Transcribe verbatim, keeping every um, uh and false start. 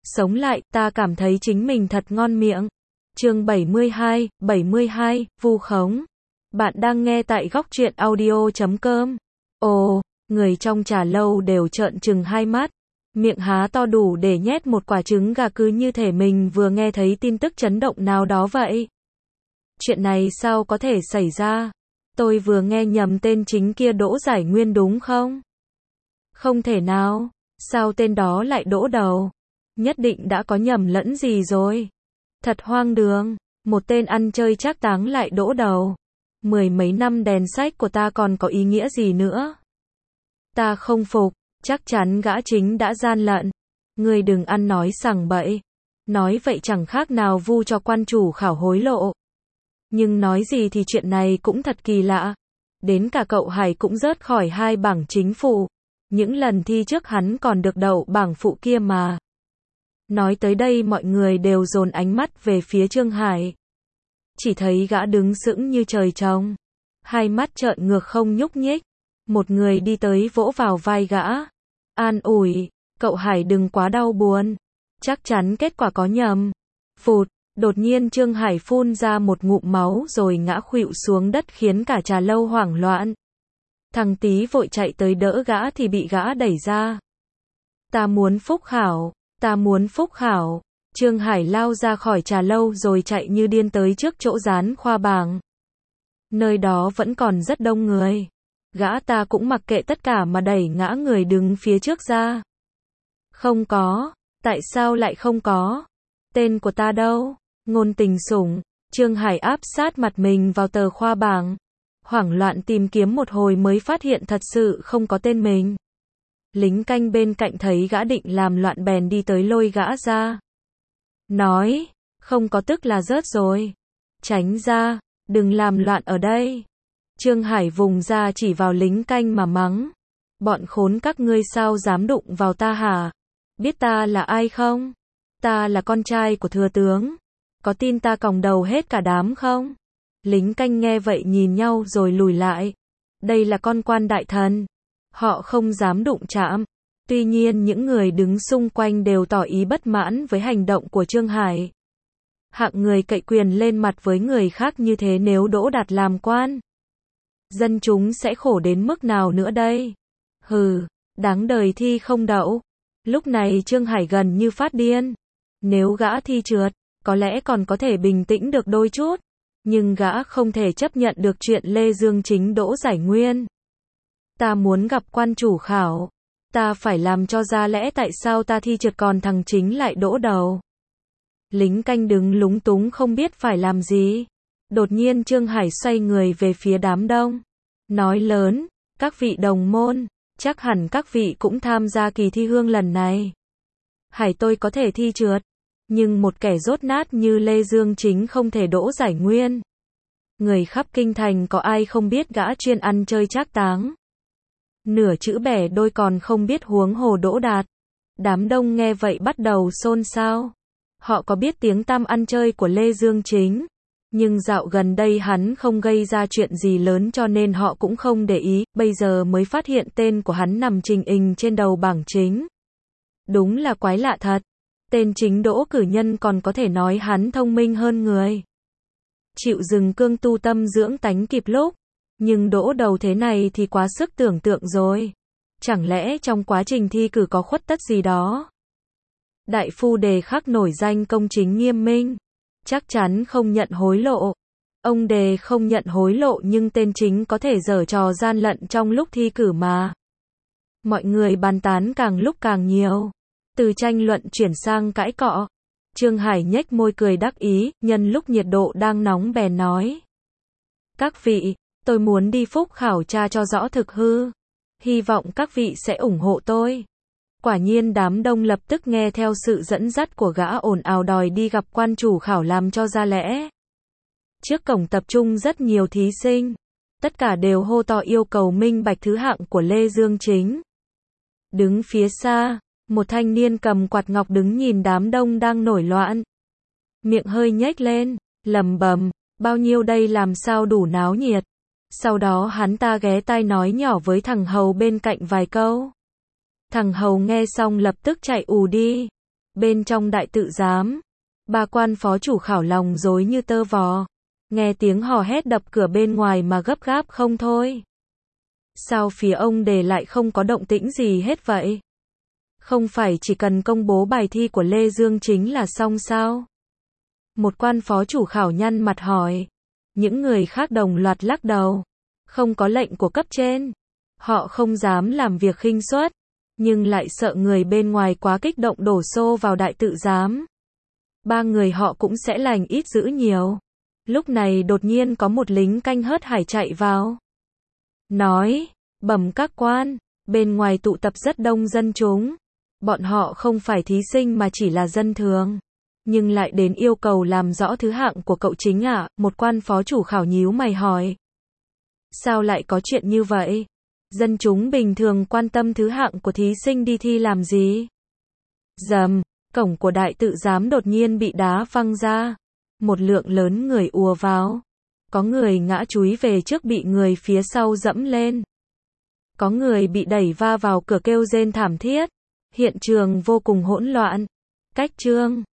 sống lại, ta cảm thấy chính mình thật ngon miệng. Chương bảy mươi hai, bảy mươi hai, vu khống. Bạn đang nghe tại góc truyện audio chấm com. Ồ, người trong trà lâu đều trợn trừng hai mắt, miệng há to đủ để nhét một quả trứng gà, cứ như thể mình vừa nghe thấy tin tức chấn động nào đó vậy. Chuyện này sao có thể xảy ra? Tôi vừa nghe nhầm tên chính kia Đỗ Giải Nguyên đúng không? Không thể nào, sao tên đó lại đỗ đầu? Nhất định đã có nhầm lẫn gì rồi. Thật hoang đường, một tên ăn chơi trác táng lại đỗ đầu. Mười mấy năm đèn sách của ta còn có ý nghĩa gì nữa? Ta không phục, chắc chắn gã chính đã gian lận. Ngươi đừng ăn nói sằng bậy. Nói vậy chẳng khác nào vu cho quan chủ khảo hối lộ. Nhưng nói gì thì chuyện này cũng thật kỳ lạ. Đến cả cậu Hải cũng rớt khỏi hai bảng chính phụ. Những lần thi trước hắn còn được đậu bảng phụ kia mà. Nói tới đây mọi người đều dồn ánh mắt về phía Trương Hải. Chỉ thấy gã đứng sững như trời trồng. Hai mắt trợn ngược không nhúc nhích. Một người đi tới vỗ vào vai gã. An ủi, cậu Hải đừng quá đau buồn. Chắc chắn kết quả có nhầm. Phụt, đột nhiên Trương Hải phun ra một ngụm máu rồi ngã khuỵu xuống đất khiến cả trà lâu hoảng loạn. Thằng Tý vội chạy tới đỡ gã thì bị gã đẩy ra. Ta muốn phúc khảo, ta muốn phúc khảo. Trương Hải lao ra khỏi trà lâu rồi chạy như điên tới trước chỗ dán khoa bảng. Nơi đó vẫn còn rất đông người. Gã ta cũng mặc kệ tất cả mà đẩy ngã người đứng phía trước ra. Không có, tại sao lại không có? Tên của ta đâu? Ngôn Tình Sủng. Trương Hải áp sát mặt mình vào tờ khoa bảng. Hoảng loạn tìm kiếm một hồi mới phát hiện thật sự không có tên mình. Lính canh bên cạnh thấy gã định làm loạn bèn đi tới lôi gã ra. Nói, không có tức là rớt rồi. Tránh ra, đừng làm loạn ở đây. Trương Hải vùng ra chỉ vào lính canh mà mắng. Bọn khốn các ngươi sao dám đụng vào ta hả? Biết ta là ai không? Ta là con trai của thừa tướng. Có tin ta còng đầu hết cả đám không? Lính canh nghe vậy nhìn nhau rồi lùi lại. Đây là con quan đại thần. Họ không dám đụng chạm. Tuy nhiên những người đứng xung quanh đều tỏ ý bất mãn với hành động của Trương Hải. Hạng người cậy quyền lên mặt với người khác như thế nếu Đỗ Đạt làm quan. Dân chúng sẽ khổ đến mức nào nữa đây? Hừ, đáng đời thi không đậu. Lúc này Trương Hải gần như phát điên. Nếu gã thi trượt, có lẽ còn có thể bình tĩnh được đôi chút. Nhưng gã không thể chấp nhận được chuyện Lê Dương Chính Đỗ Giải Nguyên. Ta muốn gặp quan chủ khảo. Ta phải làm cho ra lẽ tại sao ta thi trượt còn thằng Chính lại đỗ đầu. Lính canh đứng lúng túng không biết phải làm gì. Đột nhiên Trương Hải xoay người về phía đám đông. Nói lớn, các vị đồng môn, chắc hẳn các vị cũng tham gia kỳ thi hương lần này. Hải tôi có thể thi trượt. Nhưng một kẻ dốt nát như Lê Dương Chính không thể đỗ giải nguyên. Người khắp kinh thành có ai không biết gã chuyên ăn chơi trác táng. Nửa chữ bẻ đôi còn không biết huống hồ Đỗ Đạt. Đám đông nghe vậy bắt đầu xôn xao. Họ có biết tiếng tăm ăn chơi của Lê Dương Chính. Nhưng dạo gần đây hắn không gây ra chuyện gì lớn cho nên họ cũng không để ý. Bây giờ mới phát hiện tên của hắn nằm trình hình trên đầu bảng chính. Đúng là quái lạ thật. Tên chính Đỗ cử nhân còn có thể nói hắn thông minh hơn người. Chịu dừng cương tu tâm dưỡng tánh kịp lúc. Nhưng đỗ đầu thế này thì quá sức tưởng tượng rồi. Chẳng lẽ trong quá trình thi cử có khuất tất gì đó? Đại phu Đề Khắc nổi danh công chính nghiêm minh. Chắc chắn không nhận hối lộ. Ông Đề không nhận hối lộ nhưng tên chính có thể giở trò gian lận trong lúc thi cử mà. Mọi người bàn tán càng lúc càng nhiều. Từ tranh luận chuyển sang cãi cọ. Trương Hải nhếch môi cười đắc ý, nhân lúc nhiệt độ đang nóng bèn nói. Các vị, tôi muốn đi phúc khảo tra cho rõ thực hư. Hy vọng các vị sẽ ủng hộ tôi. Quả nhiên đám đông lập tức nghe theo sự dẫn dắt của gã ồn ào đòi đi gặp quan chủ khảo làm cho ra lẽ. Trước cổng tập trung rất nhiều thí sinh. Tất cả đều hô to yêu cầu minh bạch thứ hạng của Lê Dương Chính. Đứng phía xa, một thanh niên cầm quạt ngọc đứng nhìn đám đông đang nổi loạn. Miệng hơi nhếch lên, lầm bầm, bao nhiêu đây làm sao đủ náo nhiệt. Sau đó hắn ta ghé tai nói nhỏ với thằng hầu bên cạnh vài câu. Thằng hầu nghe xong lập tức chạy ù đi. Bên trong đại tự giám, ba quan phó chủ khảo lòng rối như tơ vò. Nghe tiếng hò hét đập cửa bên ngoài mà gấp gáp không thôi. Sao phía ông Đề lại không có động tĩnh gì hết vậy? Không phải chỉ cần công bố bài thi của Lê Dương Chính là xong sao? Một quan phó chủ khảo nhăn mặt hỏi. Những người khác đồng loạt lắc đầu. Không có lệnh của cấp trên. Họ không dám làm việc khinh suất, nhưng lại sợ người bên ngoài quá kích động đổ xô vào đại tự giám. Ba người họ cũng sẽ lành ít dữ nhiều. Lúc này đột nhiên có một lính canh hớt hải chạy vào. Nói, bẩm các quan, bên ngoài tụ tập rất đông dân chúng. Bọn họ không phải thí sinh mà chỉ là dân thường. Nhưng lại đến yêu cầu làm rõ thứ hạng của cậu Chính ạ, à? Một quan phó chủ khảo nhíu mày hỏi. Sao lại có chuyện như vậy? Dân chúng bình thường quan tâm thứ hạng của thí sinh đi thi làm gì? Rầm, cổng của đại tự giám đột nhiên bị đá văng ra. Một lượng lớn người ùa vào. Có người ngã chúi về trước bị người phía sau dẫm lên. Có người bị đẩy va vào cửa kêu rên thảm thiết. Hiện trường vô cùng hỗn loạn. Cách chương